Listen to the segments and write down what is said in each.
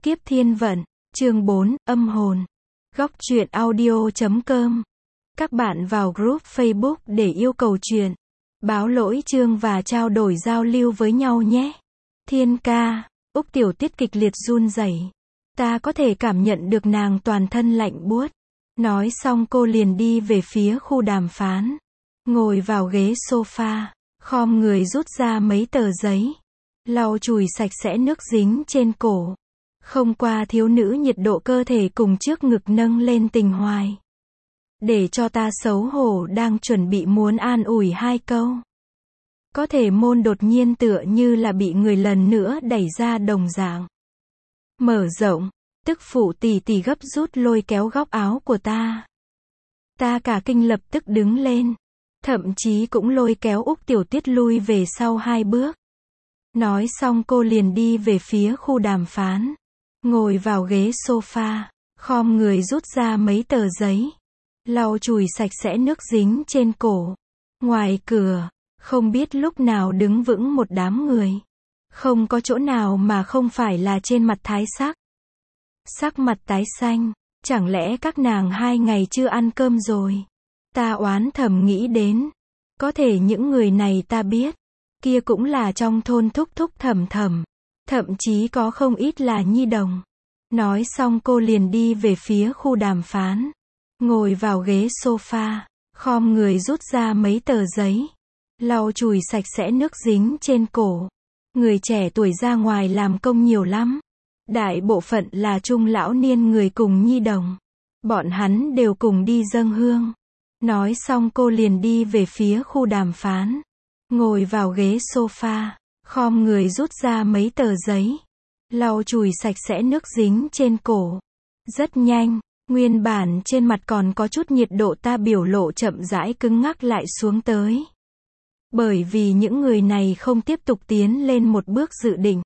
Kiếp Thiên Vận, chương 4, âm hồn. Góc truyện audio.com. Các bạn vào group Facebook để yêu cầu truyện, báo lỗi chương và trao đổi giao lưu với nhau nhé. Thiên ca, Úc Tiểu Tiết kịch liệt run rẩy. Ta có thể cảm nhận được nàng toàn thân lạnh buốt. Nói xong cô liền đi về phía khu đàm phán. Ngồi vào ghế sofa, khom người rút ra mấy tờ giấy. Lau chùi sạch sẽ nước dính trên cổ. Không qua thiếu nữ nhiệt độ cơ thể cùng trước ngực nâng lên tình hoài. Để cho ta xấu hổ đang chuẩn bị muốn an ủi hai câu. Có thể môn đột nhiên tựa như là bị người lần nữa đẩy ra đồng dạng. Mở rộng, tức phụ tỉ tỉ gấp rút lôi kéo góc áo của ta. Ta cả kinh lập tức đứng lên. Thậm chí cũng lôi kéo Úc Tiểu Tiết lui về sau 2 bước. Nói xong cô liền đi về phía khu đàm phán. Ngồi vào ghế sofa, khom người rút ra mấy tờ giấy. Lau chùi sạch sẽ nước dính trên cổ. Ngoài cửa, không biết lúc nào đứng vững một đám người. Không có chỗ nào mà không phải là trên mặt thái sắc. Sắc mặt tái xanh, chẳng lẽ các nàng 2 ngày chưa ăn cơm rồi? Ta oán thầm nghĩ đến. Có thể những người này ta biết. Kia cũng là trong thôn thúc thúc thầm thầm. Thậm chí có không ít là nhi đồng. Nói xong cô liền đi về phía khu đàm phán. Ngồi vào ghế sofa, khom người rút ra mấy tờ giấy. Lau chùi sạch sẽ nước dính trên cổ. Người trẻ tuổi ra ngoài làm công nhiều lắm. Đại bộ phận là trung lão niên người cùng nhi đồng. Bọn hắn đều cùng đi dâng hương. Nói xong cô liền đi về phía khu đàm phán. Ngồi vào ghế sofa, khom người rút ra mấy tờ giấy. Lau chùi sạch sẽ nước dính trên cổ. Rất nhanh, nguyên bản trên mặt còn có chút nhiệt độ ta biểu lộ chậm rãi cứng ngắc lại xuống tới. Bởi vì những người này không tiếp tục tiến lên một bước dự định.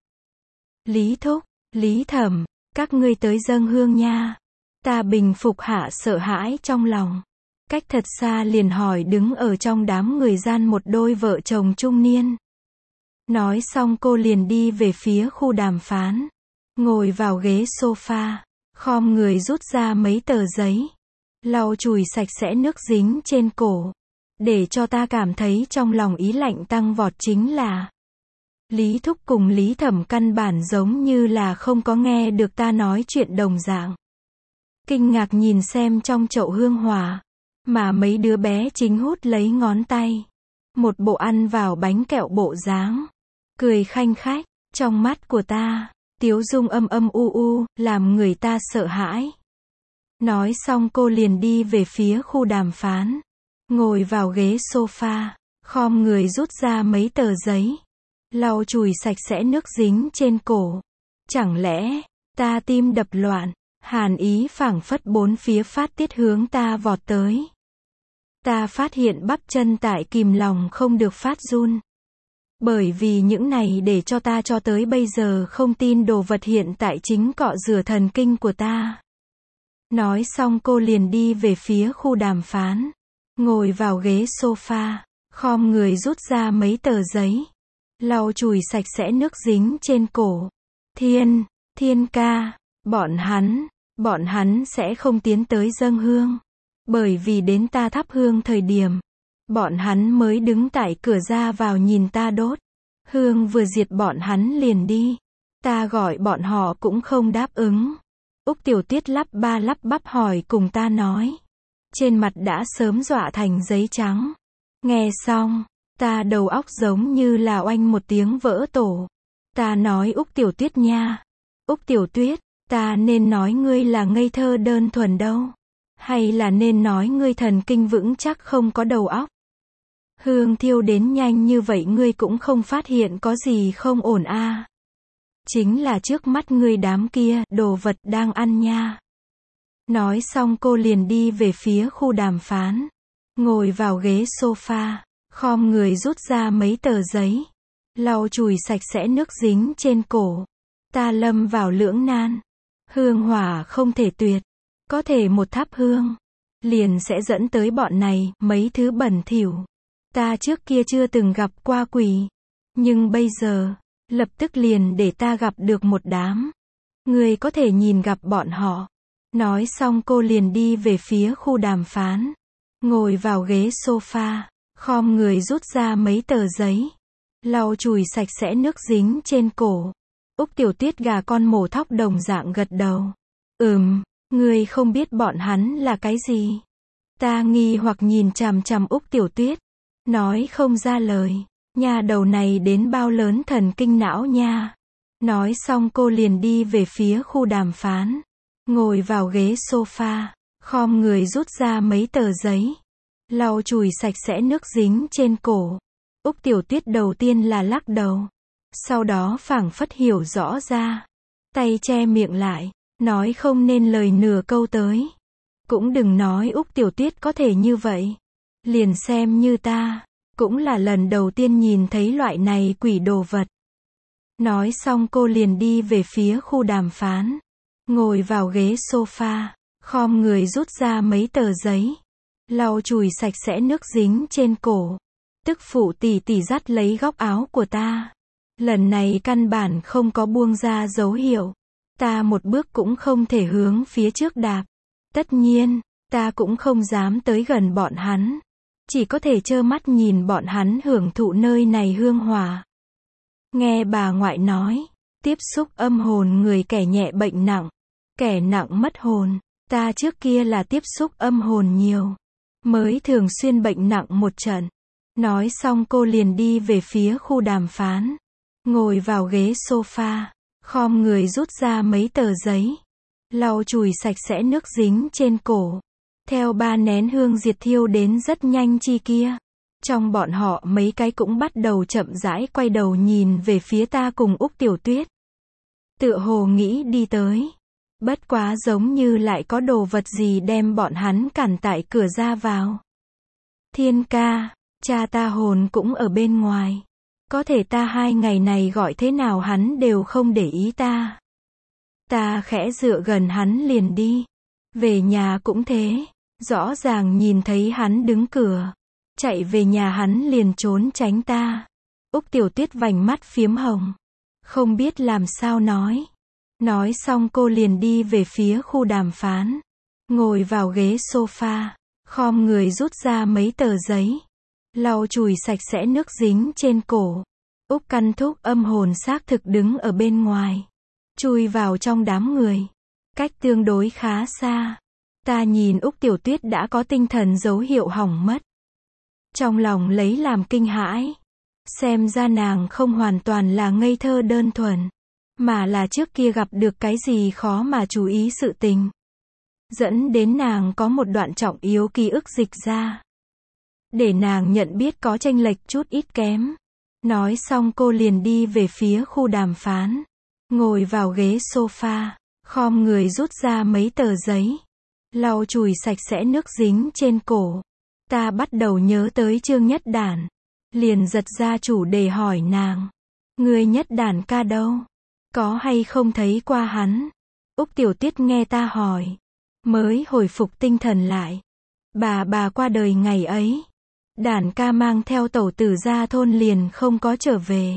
Lý Thúc, Lý Thẩm, các ngươi tới dâng hương nha. Ta bình phục hạ sợ hãi trong lòng. Cách thật xa liền hỏi đứng ở trong đám người gian một đôi vợ chồng trung niên. Nói xong cô liền đi về phía khu đàm phán. Ngồi vào ghế sofa, khom người rút ra mấy tờ giấy. Lau chùi sạch sẽ nước dính trên cổ. Để cho ta cảm thấy trong lòng ý lạnh tăng vọt chính là Lý Thúc cùng Lý Thẩm căn bản giống như là không có nghe được ta nói chuyện đồng dạng. Kinh ngạc nhìn xem trong chậu hương hỏa. Mà mấy đứa bé chính hút lấy ngón tay. Một bộ ăn vào bánh kẹo bộ dáng. Cười khanh khách, trong mắt của ta, tiếu dung âm âm u u, làm người ta sợ hãi. Nói xong cô liền đi về phía khu đàm phán. Ngồi vào ghế sofa, khom người rút ra mấy tờ giấy. Lau chùi sạch sẽ nước dính trên cổ. Chẳng lẽ, ta tim đập loạn, hàn ý phảng phất bốn phía phát tiết hướng ta vọt tới. Ta phát hiện bắp chân tại kìm lòng không được phát run. Bởi vì những này để cho ta cho tới bây giờ không tin đồ vật hiện tại chính cọ rửa thần kinh của ta. Nói xong cô liền đi về phía khu đàm phán. Ngồi vào ghế sofa, khom người rút ra mấy tờ giấy. Lau chùi sạch sẽ nước dính trên cổ. Thiên ca, bọn hắn sẽ không tiến tới dâng hương. Bởi vì đến ta thắp hương thời điểm, bọn hắn mới đứng tại cửa ra vào nhìn ta đốt. Hương vừa diệt bọn hắn liền đi. Ta gọi bọn họ cũng không đáp ứng. Úc Tiểu Tiết lắp ba lắp bắp hỏi cùng ta nói. Trên mặt đã sớm dọa thành giấy trắng. Nghe xong, ta đầu óc giống như là oanh một tiếng vỡ tổ. Ta nói Úc Tiểu Tuyết nha. Úc Tiểu Tuyết, ta nên nói ngươi là ngây thơ đơn thuần đâu. Hay là nên nói ngươi thần kinh vững chắc không có đầu óc. Hương thiêu đến nhanh như vậy ngươi cũng không phát hiện có gì không ổn a. Chính là trước mắt ngươi đám kia, đồ vật đang ăn nha. Nói xong cô liền đi về phía khu đàm phán. Ngồi vào ghế sofa, khom người rút ra mấy tờ giấy. Lau chùi sạch sẽ nước dính trên cổ. Ta lâm vào lưỡng nan. Hương hỏa không thể tuyệt. Có thể một thắp hương, liền sẽ dẫn tới bọn này, mấy thứ bẩn thỉu. Ta trước kia chưa từng gặp qua quỷ. Nhưng bây giờ, lập tức liền để ta gặp được một đám. Ngươi có thể nhìn gặp bọn họ. Nói xong cô liền đi về phía khu đàm phán. Ngồi vào ghế sofa, khom người rút ra mấy tờ giấy. Lau chùi sạch sẽ nước dính trên cổ. Úc Tiểu Tuyết gà con mổ thóc đồng dạng gật đầu. Ngươi không biết bọn hắn là cái gì? Ta nghi hoặc nhìn chằm chằm Úc Tiểu Tuyết. Nói không ra lời. Nha đầu này đến bao lớn thần kinh não nha. Nói xong cô liền đi về phía khu đàm phán. Ngồi vào ghế sofa, khom người rút ra mấy tờ giấy. Lau chùi sạch sẽ nước dính trên cổ. Úc Tiểu Tuyết đầu tiên là lắc đầu. Sau đó phảng phất hiểu rõ ra. Tay che miệng lại, nói không nên lời nửa câu tới. Cũng đừng nói Úc Tiểu Tuyết có thể như vậy. Liền xem như ta, cũng là lần đầu tiên nhìn thấy loại này quỷ đồ vật. Nói xong cô liền đi về phía khu đàm phán. Ngồi vào ghế sofa, khom người rút ra mấy tờ giấy. Lau chùi sạch sẽ nước dính trên cổ. Tức phụ tỷ tỷ dắt lấy góc áo của ta. Lần này căn bản không có buông ra dấu hiệu. Ta một bước cũng không thể hướng phía trước đạp. Tất nhiên, ta cũng không dám tới gần bọn hắn. Chỉ có thể trơ mắt nhìn bọn hắn hưởng thụ nơi này hương hòa. Nghe bà ngoại nói, tiếp xúc âm hồn người kẻ nhẹ bệnh nặng, kẻ nặng mất hồn. Ta trước kia là tiếp xúc âm hồn nhiều, mới thường xuyên bệnh nặng một trận. Nói xong cô liền đi về phía khu đàm phán. Ngồi vào ghế sofa, khom người rút ra mấy tờ giấy. Lau chùi sạch sẽ nước dính trên cổ. Theo 3 nén hương diệt thiêu đến rất nhanh chi kia. Trong bọn họ mấy cái cũng bắt đầu chậm rãi quay đầu nhìn về phía ta cùng Úc Tiểu Tuyết. Tựa hồ nghĩ đi tới. Bất quá giống như lại có đồ vật gì đem bọn hắn cản tại cửa ra vào. Thiên ca, cha ta hồn cũng ở bên ngoài. Có thể ta 2 ngày này gọi thế nào hắn đều không để ý ta. Ta khẽ dựa gần hắn liền đi. Về nhà cũng thế. Rõ ràng nhìn thấy hắn đứng cửa. Chạy về nhà hắn liền trốn tránh ta. Úc Tiểu Tuyết vành mắt phiếm hồng. Không biết làm sao nói. Nói xong cô liền đi về phía khu đàm phán. Ngồi vào ghế sofa. Khom người rút ra mấy tờ giấy. Lau chùi sạch sẽ nước dính trên cổ. Úc Căn Thúc âm hồn xác thực đứng ở bên ngoài. Chui vào trong đám người. Cách tương đối khá xa. Ta nhìn Úc Tiểu Tuyết đã có tinh thần dấu hiệu hỏng mất. Trong lòng lấy làm kinh hãi. Xem ra nàng không hoàn toàn là ngây thơ đơn thuần. Mà là trước kia gặp được cái gì khó mà chú ý sự tình. Dẫn đến nàng có một đoạn trọng yếu ký ức dịch ra. Để nàng nhận biết có chênh lệch chút ít kém. Nói xong cô liền đi về phía khu đàm phán. Ngồi vào ghế sofa, khom người rút ra mấy tờ giấy. Lau chùi sạch sẽ nước dính trên cổ. Ta bắt đầu nhớ tới Trương Nhất Đản. Liền giật ra chủ đề hỏi nàng. Người Nhất Đản ca đâu? Có hay không thấy qua hắn? Úc Tiểu Tuyết nghe ta hỏi. Mới hồi phục tinh thần lại. Bà qua đời ngày ấy. Đản ca mang theo tẩu tử ra thôn liền không có trở về.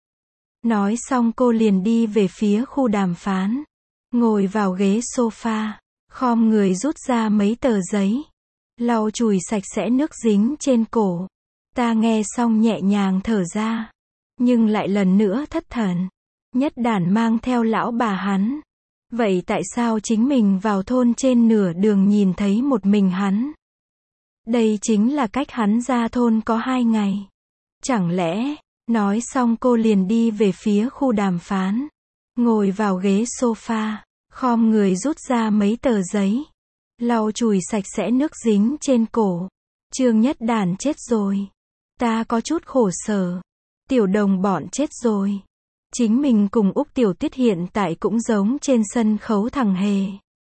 Nói xong cô liền đi về phía khu đàm phán. Ngồi vào ghế sofa. Khom người rút ra mấy tờ giấy. Lau chùi sạch sẽ nước dính trên cổ. Ta nghe xong nhẹ nhàng thở ra. Nhưng lại lần nữa thất thần. Nhất Đản mang theo lão bà hắn. Vậy tại sao chính mình vào thôn trên nửa đường nhìn thấy một mình hắn? Đây chính là cách hắn ra thôn có 2 ngày. Chẳng lẽ, nói xong cô liền đi về phía khu đàm phán. Ngồi vào ghế sofa, khom người rút ra mấy tờ giấy. Lau chùi sạch sẽ nước dính trên cổ. Trương Nhất Đản chết rồi. Ta có chút khổ sở. Tiểu Đồng bọn chết rồi. Chính mình cùng Úc Tiểu Tuyết hiện tại cũng giống trên sân khấu thằng hề.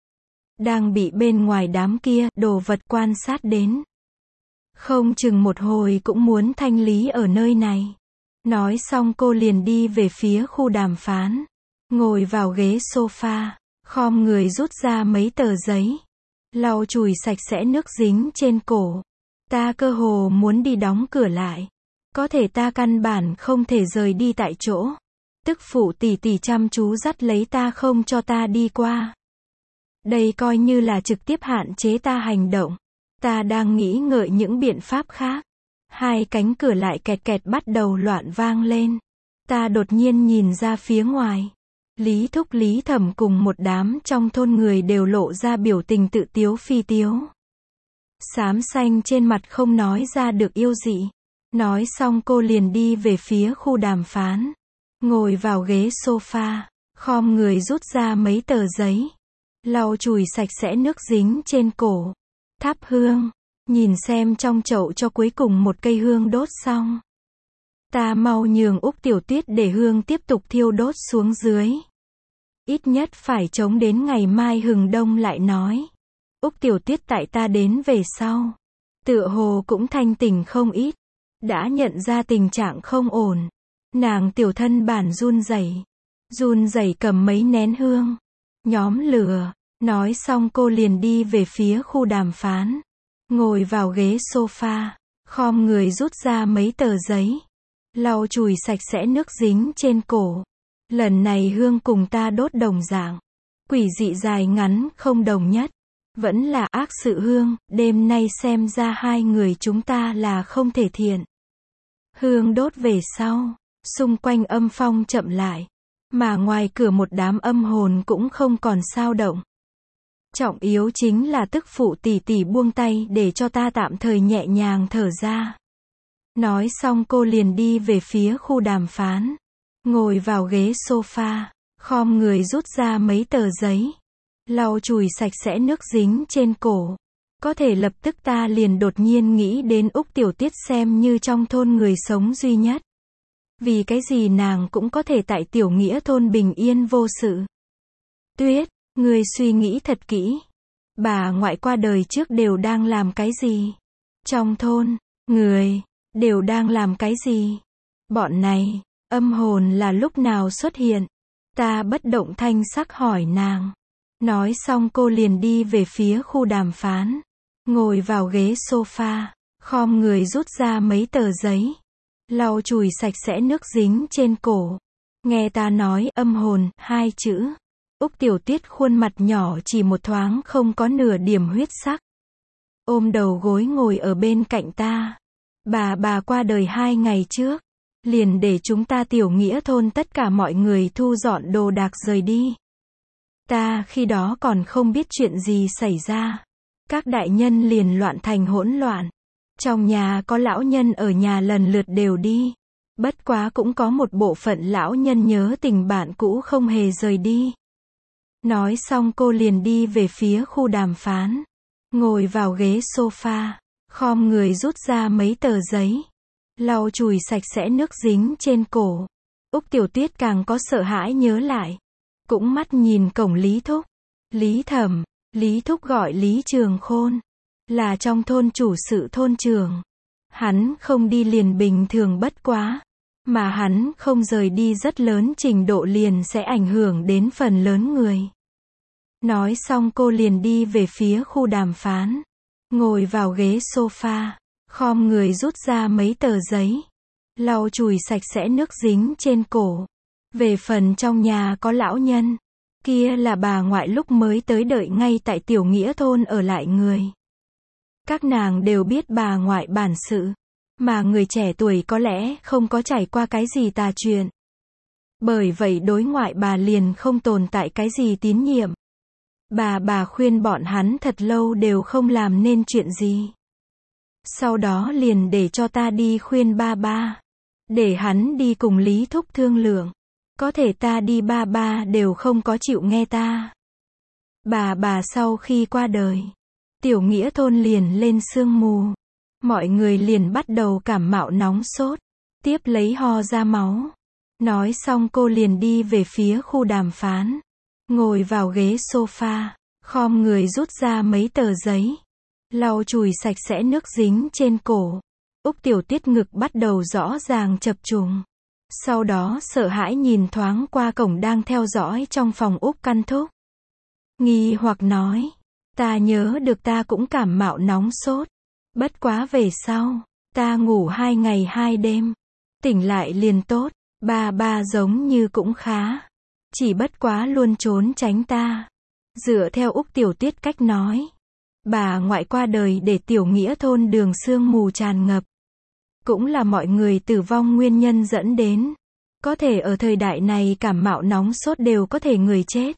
Đang bị bên ngoài đám kia, đồ vật quan sát đến. Không chừng một hồi cũng muốn thanh lý ở nơi này. Nói xong cô liền đi về phía khu đàm phán. Ngồi vào ghế sofa, khom người rút ra mấy tờ giấy. Lau chùi sạch sẽ nước dính trên cổ. Ta cơ hồ muốn đi đóng cửa lại. Có thể ta căn bản không thể rời đi tại chỗ. Tức phụ tỷ tỷ chăm chú dắt lấy ta không cho ta đi qua. Đây coi như là trực tiếp hạn chế ta hành động. Ta đang nghĩ ngợi những biện pháp khác. Hai cánh cửa lại kẹt kẹt bắt đầu loạn vang lên. Ta đột nhiên nhìn ra phía ngoài. Lý Thúc Lý Thẩm cùng một đám trong thôn người đều lộ ra biểu tình tự tiếu phi tiếu. Xám xanh trên mặt không nói ra được yêu dị. Nói xong cô liền đi về phía khu đàm phán. Ngồi vào ghế sofa, khom người rút ra mấy tờ giấy. Lau chùi sạch sẽ nước dính trên cổ. Thắp hương, nhìn xem trong chậu cho cuối cùng một cây hương đốt xong. Ta mau nhường Úc Tiểu Tuyết để hương tiếp tục thiêu đốt xuống dưới. Ít nhất phải chống đến ngày mai hừng đông lại nói. Úc Tiểu Tuyết tại ta đến về sau. Tựa hồ cũng thanh tỉnh không ít. Đã nhận ra tình trạng không ổn. Nàng tiểu thân bản run rẩy cầm mấy nén hương. Nhóm lửa. Nói xong cô liền đi về phía khu đàm phán. Ngồi vào ghế sofa. Khom người rút ra mấy tờ giấy. Lau chùi sạch sẽ nước dính trên cổ. Lần này hương cùng ta đốt đồng dạng. Quỷ dị dài ngắn không đồng nhất. Vẫn là ác sự hương. Đêm nay xem ra hai người chúng ta là không thể thiện. Hương đốt về sau. Xung quanh âm phong chậm lại. Mà ngoài cửa một đám âm hồn cũng không còn sao động. Trọng yếu chính là tức phụ tỷ tỷ buông tay để cho ta tạm thời nhẹ nhàng thở ra. Nói xong cô liền đi về phía khu đàm phán. Ngồi vào ghế sofa. Khom người rút ra mấy tờ giấy. Lau chùi sạch sẽ nước dính trên cổ. Có thể lập tức ta liền đột nhiên nghĩ đến Úc Tiểu Tiết xem như trong thôn người sống duy nhất. Vì cái gì nàng cũng có thể tại tiểu nghĩa thôn bình yên vô sự. Tuyết, ngươi suy nghĩ thật kỹ. Bà ngoại qua đời trước đều đang làm cái gì? Trong thôn, người, đều đang làm cái gì? Bọn này, âm hồn là lúc nào xuất hiện? Ta bất động thanh sắc hỏi nàng. Nói xong cô liền đi về phía khu đàm phán. Ngồi vào ghế sofa. Khom người rút ra mấy tờ giấy. Lau chùi sạch sẽ nước dính trên cổ. Nghe ta nói âm hồn, hai chữ. Úc Tiểu Tuyết khuôn mặt nhỏ chỉ một thoáng không có nửa điểm huyết sắc. Ôm đầu gối ngồi ở bên cạnh ta. Bà qua đời 2 ngày trước. Liền để chúng ta tiểu nghĩa thôn tất cả mọi người thu dọn đồ đạc rời đi. Ta khi đó còn không biết chuyện gì xảy ra. Các đại nhân liền loạn thành hỗn loạn. Trong nhà có lão nhân ở nhà lần lượt đều đi. Bất quá cũng có một bộ phận lão nhân nhớ tình bạn cũ không hề rời đi. Nói xong cô liền đi về phía khu đàm phán. Ngồi vào ghế sofa. Khom người rút ra mấy tờ giấy. Lau chùi sạch sẽ nước dính trên cổ. Úc Tiểu Tuyết càng có sợ hãi nhớ lại. Cũng mắt nhìn cổng Lý Thúc. Lý Thẩm. Lý Thúc gọi Lý Trường Khôn. Là trong thôn chủ sự thôn trường. Hắn không đi liền bình thường bất quá. Mà hắn không rời đi rất lớn trình độ liền sẽ ảnh hưởng đến phần lớn người. Nói xong cô liền đi về phía khu đàm phán. Ngồi vào ghế sofa. Khom người rút ra mấy tờ giấy. Lau chùi sạch sẽ nước dính trên cổ. Về phần trong nhà có lão nhân. Kia là bà ngoại lúc mới tới đợi ngay tại tiểu nghĩa thôn ở lại người. Các nàng đều biết bà ngoại bản sự. Mà người trẻ tuổi có lẽ không có trải qua cái gì tà chuyện. Bởi vậy đối ngoại bà liền không tồn tại cái gì tín nhiệm. Bà khuyên bọn hắn thật lâu đều không làm nên chuyện gì. Sau đó liền để cho ta đi khuyên ba. Để hắn đi cùng Lý Thúc thương lượng. Có thể ta đi ba đều không có chịu nghe ta. Bà sau khi qua đời. Tiểu nghĩa thôn liền lên sương mù. Mọi người liền bắt đầu cảm mạo nóng sốt. Tiếp lấy ho ra máu. Nói xong cô liền đi về phía khu đàm phán. Ngồi vào ghế sofa. Khom người rút ra mấy tờ giấy. Lau chùi sạch sẽ nước dính trên cổ. Úc Tiểu Tuyết ngực bắt đầu rõ ràng chập trùng. Sau đó sợ hãi nhìn thoáng qua cổng đang theo dõi trong phòng Úc Căn Thúc. Nghi hoặc nói. Ta nhớ được ta cũng cảm mạo nóng sốt. Bất quá về sau. Ta ngủ 2 ngày 2 đêm. Tỉnh lại liền tốt. Ba giống như cũng khá. Chỉ bất quá luôn trốn tránh ta. Dựa theo Úc Tiểu Tuyết cách nói. Bà ngoại qua đời để Tiểu Nghĩa thôn đường sương mù tràn ngập. Cũng là mọi người tử vong nguyên nhân dẫn đến. Có thể ở thời đại này cảm mạo nóng sốt đều có thể người chết.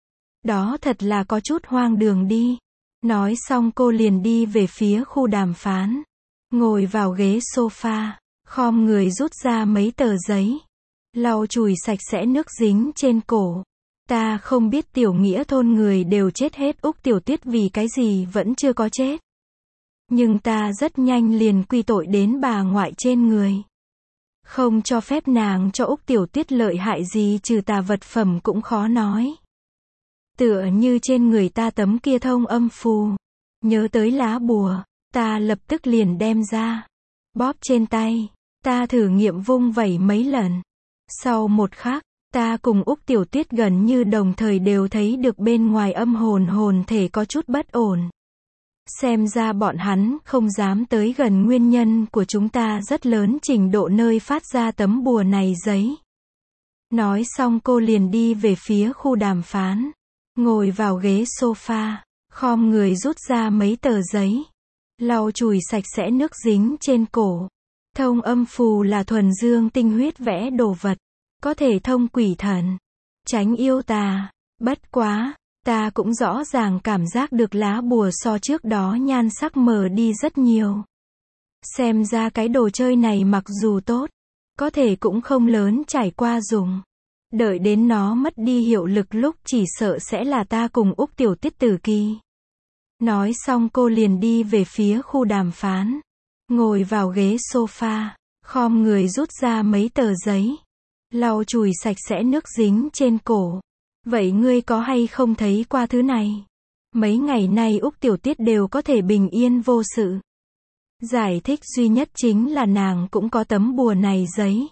Đó thật là có chút hoang đường đi. Nói xong cô liền đi về phía khu đàm phán. Ngồi vào ghế sofa. Khom người rút ra mấy tờ giấy. Lau chùi sạch sẽ nước dính trên cổ. Ta không biết Tiểu Nghĩa thôn người đều chết hết, Úc Tiểu Tuyết vì cái gì vẫn chưa có chết. Nhưng ta rất nhanh liền quy tội đến bà ngoại trên người. Không cho phép nàng cho Úc Tiểu Tuyết lợi hại gì trừ tà vật phẩm cũng khó nói. Tựa như trên người ta tấm kia thông âm phù. Nhớ tới lá bùa, ta lập tức liền đem ra. Bóp trên tay, ta thử nghiệm vung vẩy mấy lần. Sau một khắc, ta cùng Úc Tiểu Tuyết gần như đồng thời đều thấy được bên ngoài âm hồn thể có chút bất ổn. Xem ra bọn hắn không dám tới gần nguyên nhân của chúng ta rất lớn trình độ nơi phát ra tấm bùa này giấy. Nói xong cô liền đi về phía khu đàm phán. Ngồi vào ghế sofa, khom người rút ra mấy tờ giấy. Lau chùi sạch sẽ nước dính trên cổ. Thông âm phù là thuần dương tinh huyết vẽ đồ vật. Có thể thông quỷ thần. Tránh yêu tà. Bất quá, ta cũng rõ ràng cảm giác được lá bùa so trước đó nhan sắc mờ đi rất nhiều. Xem ra cái đồ chơi này mặc dù tốt, có thể cũng không lớn trải qua dùng. Đợi đến nó mất đi hiệu lực lúc chỉ sợ sẽ là ta cùng Úc Tiểu Tuyết tử kỳ. Nói xong cô liền đi về phía khu đàm phán. Ngồi vào ghế sofa, khom người rút ra mấy tờ giấy. Lau chùi sạch sẽ nước dính trên cổ. Vậy ngươi có hay không thấy qua thứ này? Mấy ngày nay Úc Tiểu Tuyết đều có thể bình yên vô sự. Giải thích duy nhất chính là nàng cũng có tấm bùa này giấy.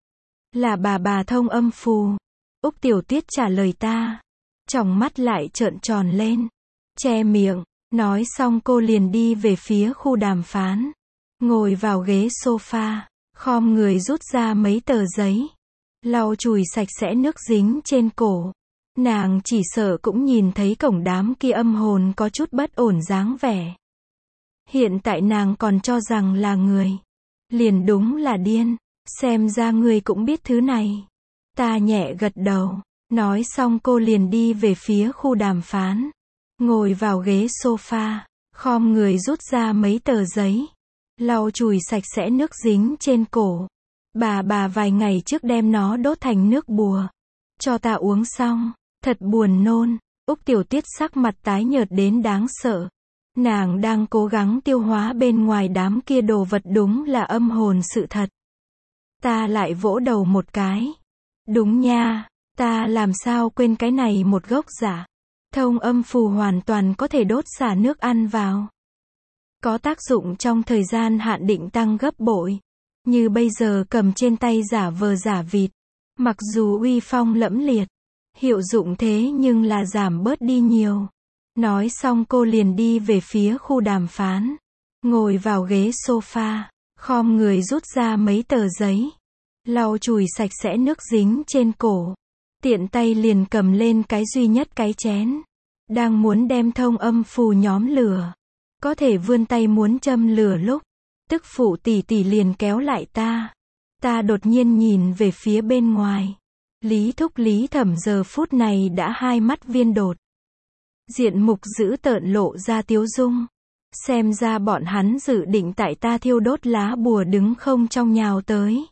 Là bà thông âm phù. Úc Tiểu Tuyết trả lời ta. Tròng mắt lại trợn tròn lên. Che miệng. Nói xong cô liền đi về phía khu đàm phán. Ngồi vào ghế sofa. Khom người rút ra mấy tờ giấy. Lau chùi sạch sẽ nước dính trên cổ. Nàng chỉ sợ cũng nhìn thấy cổng đám kia âm hồn có chút bất ổn dáng vẻ. Hiện tại nàng còn cho rằng là người. Liền đúng là điên. Xem ra ngươi cũng biết thứ này. Ta nhẹ gật đầu. Nói xong cô liền đi về phía khu đàm phán. Ngồi vào ghế sofa. Khom người rút ra mấy tờ giấy. Lau chùi sạch sẽ nước dính trên cổ. Bà vài ngày trước đem nó đốt thành nước bùa. Cho ta uống xong. Thật buồn nôn. Úc Tiểu Tuyết sắc mặt tái nhợt đến đáng sợ. Nàng đang cố gắng tiêu hóa bên ngoài đám kia đồ vật, đúng là âm hồn sự thật. Ta lại vỗ đầu một cái. Đúng nha, ta làm sao quên cái này một gốc giả. Thông âm phù hoàn toàn có thể đốt xả nước ăn vào. Có tác dụng trong thời gian hạn định tăng gấp bội. Như bây giờ cầm trên tay giả vờ giả vịt. Mặc dù uy phong lẫm liệt. Hiệu dụng thế nhưng là giảm bớt đi nhiều. Nói xong cô liền đi về phía khu đàm phán. Ngồi vào ghế sofa. Khom người rút ra mấy tờ giấy. Lau chùi sạch sẽ nước dính trên cổ. Tiện tay liền cầm lên cái duy nhất cái chén. Đang muốn đem thông âm phù nhóm lửa. Có thể vươn tay muốn châm lửa lúc. Tức phụ tỷ tỷ liền kéo lại ta. Ta đột nhiên nhìn về phía bên ngoài. Lý Thúc Lý Thẩm giờ phút này đã hai mắt viên đột. Diện mục dữ tợn lộ ra tiếu dung. Xem ra bọn hắn dự định tại ta thiêu đốt lá bùa đứng không trong nhào tới.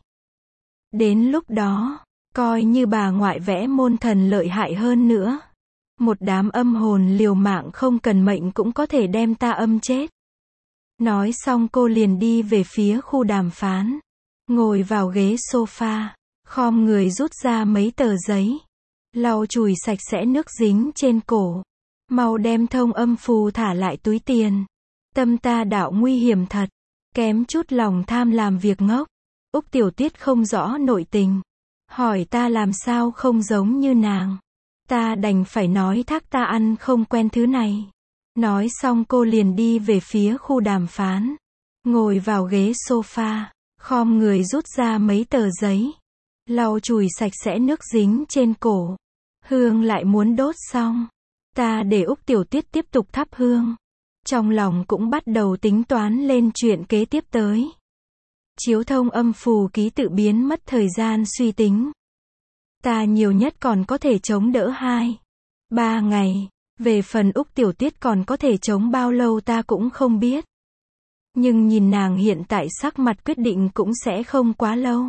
Đến lúc đó, coi như bà ngoại vẽ môn thần lợi hại hơn nữa. Một đám âm hồn liều mạng không cần mệnh cũng có thể đem ta âm chết. Nói xong cô liền đi về phía khu đàm phán. Ngồi vào ghế sofa. Khom người rút ra mấy tờ giấy. Lau chùi sạch sẽ nước dính trên cổ. Mau đem thông âm phù thả lại túi tiền. Tâm ta đạo nguy hiểm thật. Kém chút lòng tham làm việc ngốc. Úc Tiểu Tuyết không rõ nội tình. Hỏi ta làm sao không giống như nàng. Ta đành phải nói thác ta ăn không quen thứ này. Nói xong cô liền đi về phía khu đàm phán. Ngồi vào ghế sofa. Khom người rút ra mấy tờ giấy. lau chùi sạch sẽ nước dính trên cổ. Hương lại muốn đốt xong. Ta để Úc Tiểu Tuyết tiếp tục thắp hương. Trong lòng cũng bắt đầu tính toán lên chuyện kế tiếp tới. Chiếu thông âm phù ký tự biến mất thời gian suy tính. Ta nhiều nhất còn có thể chống đỡ 2-3 ngày. Về phần Úc Tiểu Tuyết còn có thể chống bao lâu ta cũng không biết. Nhưng nhìn nàng hiện tại sắc mặt quyết định cũng sẽ không quá lâu.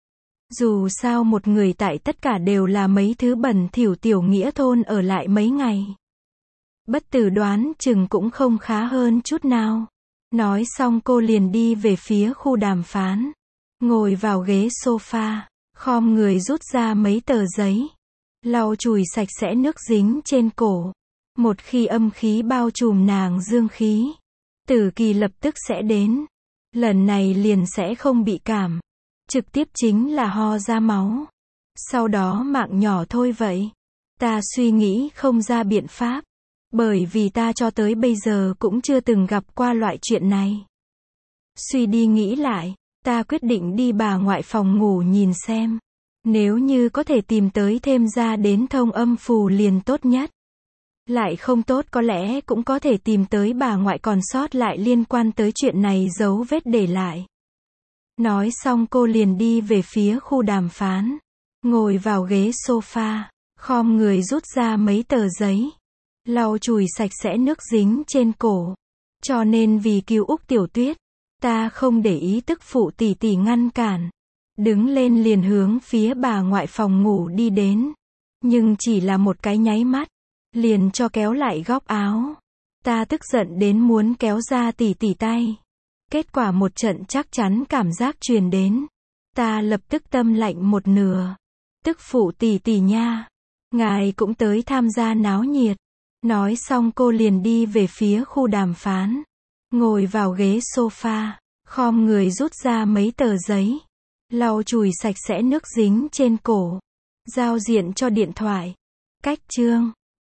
Dù sao một người tại tất cả đều là mấy thứ bẩn thỉu tiểu nghĩa thôn ở lại mấy ngày. Bất tử đoán chừng cũng không khá hơn chút nào. Nói xong cô liền đi về phía khu đàm phán. Ngồi vào ghế sofa, khom người rút ra mấy tờ giấy. Lau chùi sạch sẽ nước dính trên cổ. Một khi âm khí bao trùm nàng dương khí, tử kỳ lập tức sẽ đến. Lần này liền sẽ không bị cảm. Trực tiếp chính là ho ra máu. Sau đó mạng nhỏ thôi vậy. Ta suy nghĩ không ra biện pháp. Bởi vì ta cho tới bây giờ cũng chưa từng gặp qua loại chuyện này. Suy đi nghĩ lại, ta quyết định đi bà ngoại phòng ngủ nhìn xem. Nếu như có thể tìm tới thêm ra đến thông âm phù liền tốt nhất. Lại không tốt có lẽ cũng có thể tìm tới bà ngoại còn sót lại liên quan tới chuyện này dấu vết để lại. Nói xong cô liền đi về phía khu đàm phán. Ngồi vào ghế sofa, khom người rút ra mấy tờ giấy. Lau chùi sạch sẽ nước dính trên cổ. Cho nên vì cứu Úc Tiểu Tuyết, ta không để ý tức phụ tỷ tỷ ngăn cản. Đứng lên liền hướng phía bà ngoại phòng ngủ đi đến. Nhưng chỉ là một cái nháy mắt, liền cho kéo lại góc áo. Ta tức giận đến muốn kéo ra tỷ tỷ tay. Kết quả một trận chắc chắn cảm giác truyền đến. Ta lập tức tâm lạnh một nửa. Tức phụ tỷ tỷ nha. Ngài cũng tới tham gia náo nhiệt. Nói xong cô liền đi về phía khu đàm phán. Ngồi vào ghế sofa, khom người rút ra mấy tờ giấy. Lau chùi sạch sẽ nước dính trên cổ. Giao diện cho điện thoại. Cách chương